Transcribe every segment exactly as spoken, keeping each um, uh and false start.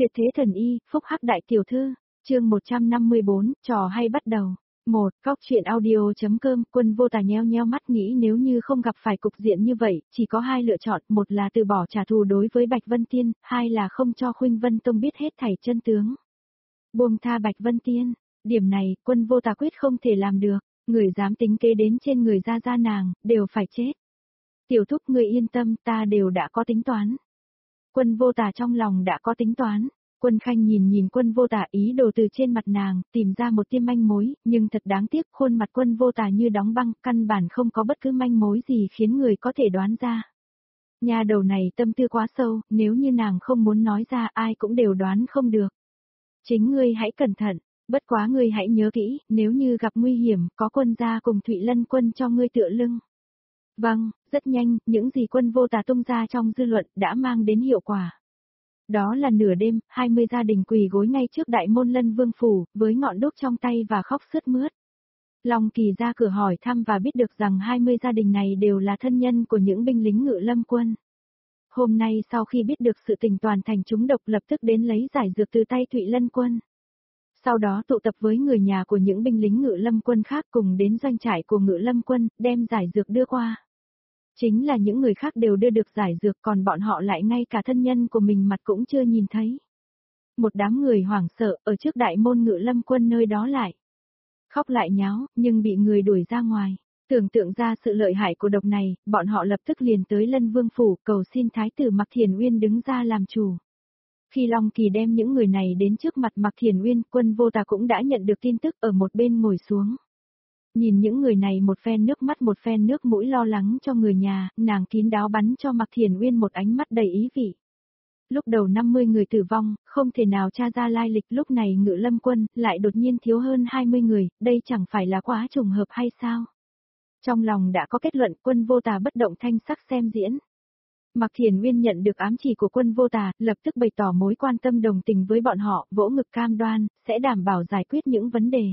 Tuyệt thế thần y, phúc hắc đại tiểu thư, chương một trăm năm mươi bốn, trò hay bắt đầu. một. Góc truyện audio.com. Quân Vô Tà nheo nheo mắt nghĩ nếu như không gặp phải cục diện như vậy, chỉ có hai lựa chọn, một là từ bỏ trả thù đối với Bạch Vân Tiên, hai là không cho Khuynh Vân Tông biết hết thảy chân tướng. Buông tha Bạch Vân Tiên, điểm này, Quân Vô Tà quyết không thể làm được, người dám tính kế đến trên người gia gia nàng, đều phải chết. Tiểu thúc người yên tâm, ta đều đã có tính toán. Quân Vô Tà trong lòng đã có tính toán. Quân Khanh nhìn nhìn Quân Vô Tà ý đồ từ trên mặt nàng, tìm ra một tia manh mối, nhưng thật đáng tiếc khuôn mặt Quân Vô Tà như đóng băng, căn bản không có bất cứ manh mối gì khiến người có thể đoán ra. Nhà đầu này tâm tư quá sâu, nếu như nàng không muốn nói ra ai cũng đều đoán không được. Chính ngươi hãy cẩn thận, bất quá ngươi hãy nhớ kỹ, nếu như gặp nguy hiểm, có quân gia cùng Thụy Lân quân cho ngươi tựa lưng. Vâng, rất nhanh, những gì Quân Vô Tà tung ra trong dư luận đã mang đến hiệu quả. Đó là nửa đêm, hai mươi gia đình quỳ gối ngay trước đại môn Lân Vương phủ, với ngọn đuốc trong tay và khóc sướt mướt. Long Kỳ ra cửa hỏi thăm và biết được rằng hai mươi gia đình này đều là thân nhân của những binh lính Ngự Lâm quân. Hôm nay sau khi biết được sự tình toàn thành chúng độc lập tức đến lấy giải dược từ tay Thụy Lân quân. Sau đó tụ tập với người nhà của những binh lính Ngự Lâm quân khác cùng đến doanh trại của Ngự Lâm quân, đem giải dược đưa qua. Chính là những người khác đều đưa được giải dược còn bọn họ lại ngay cả thân nhân của mình mặt cũng chưa nhìn thấy. Một đám người hoảng sợ ở trước đại môn Ngự Lâm quân nơi đó lại. Khóc lại nháo, nhưng bị người đuổi ra ngoài. Tưởng tượng ra sự lợi hại của độc này, bọn họ lập tức liền tới Lân Vương phủ cầu xin Thái tử Mạc Thiền Uyên đứng ra làm chủ. Khi Long Kỳ đem những người này đến trước mặt Mạc Thiền Uyên, Quân Vô Tà cũng đã nhận được tin tức ở một bên ngồi xuống. Nhìn những người này một phen nước mắt một phen nước mũi lo lắng cho người nhà, nàng kín đáo bắn cho Mạc Thiền Uyên một ánh mắt đầy ý vị. Lúc đầu năm mươi người tử vong, không thể nào tra ra lai lịch, lúc này Ngự Lâm quân lại đột nhiên thiếu hơn hai mươi người, đây chẳng phải là quá trùng hợp hay sao? Trong lòng đã có kết luận, Quân Vô Tà bất động thanh sắc xem diễn. Mạc Thiền Uyên nhận được ám chỉ của Quân Vô Tà, lập tức bày tỏ mối quan tâm đồng tình với bọn họ, vỗ ngực cam đoan, sẽ đảm bảo giải quyết những vấn đề.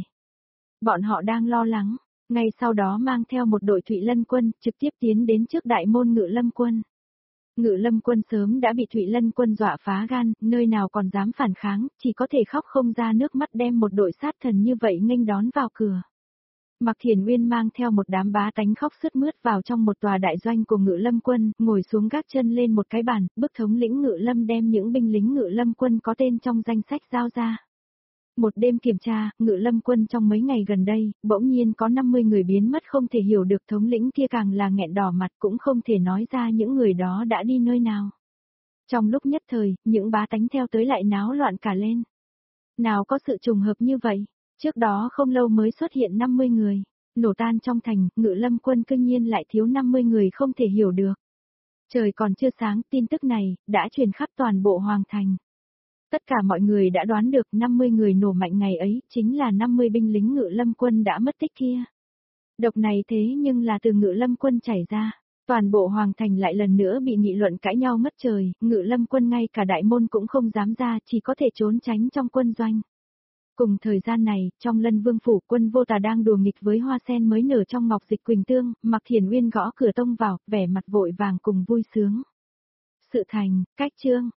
Bọn họ đang lo lắng, ngay sau đó mang theo một đội Thụy Lân quân, trực tiếp tiến đến trước đại môn Ngự Lâm quân. Ngự Lâm quân sớm đã bị Thụy Lân quân dọa phá gan, nơi nào còn dám phản kháng, chỉ có thể khóc không ra nước mắt đem một đội sát thần như vậy nghênh đón vào cửa. Mạc Thiền Uyên mang theo một đám bá tánh khóc sướt mướt vào trong một tòa đại doanh của Ngự Lâm quân, ngồi xuống gác chân lên một cái bàn, bức thống lĩnh Ngự Lâm đem những binh lính Ngự Lâm quân có tên trong danh sách giao ra. Một đêm kiểm tra, Ngự Lâm quân trong mấy ngày gần đây, bỗng nhiên có năm mươi người biến mất không thể hiểu được, thống lĩnh kia càng là nghẹn đỏ mặt cũng không thể nói ra những người đó đã đi nơi nào. Trong lúc nhất thời, những bá tánh theo tới lại náo loạn cả lên. Nào có sự trùng hợp như vậy, trước đó không lâu mới xuất hiện năm mươi người, nổ tan trong thành, Ngự Lâm quân cương nhiên lại thiếu năm mươi người không thể hiểu được. Trời còn chưa sáng, tin tức này đã truyền khắp toàn bộ hoàng thành. Tất cả mọi người đã đoán được năm mươi người nổ mạnh ngày ấy chính là năm mươi binh lính Ngự Lâm quân đã mất tích kia. Độc này thế nhưng là từ Ngự Lâm quân chảy ra, toàn bộ hoàng thành lại lần nữa bị nghị luận cãi nhau ngất trời, Ngự Lâm quân ngay cả đại môn cũng không dám ra, chỉ có thể trốn tránh trong quân doanh. Cùng thời gian này, trong Lân Vương phủ, Quân Vô Tà đang đùa nghịch với hoa sen mới nở trong ngọc dịch quỳnh tương, Mạc Thiền Uyên gõ cửa tông vào, vẻ mặt vội vàng cùng vui sướng. Sự thành, cách chương,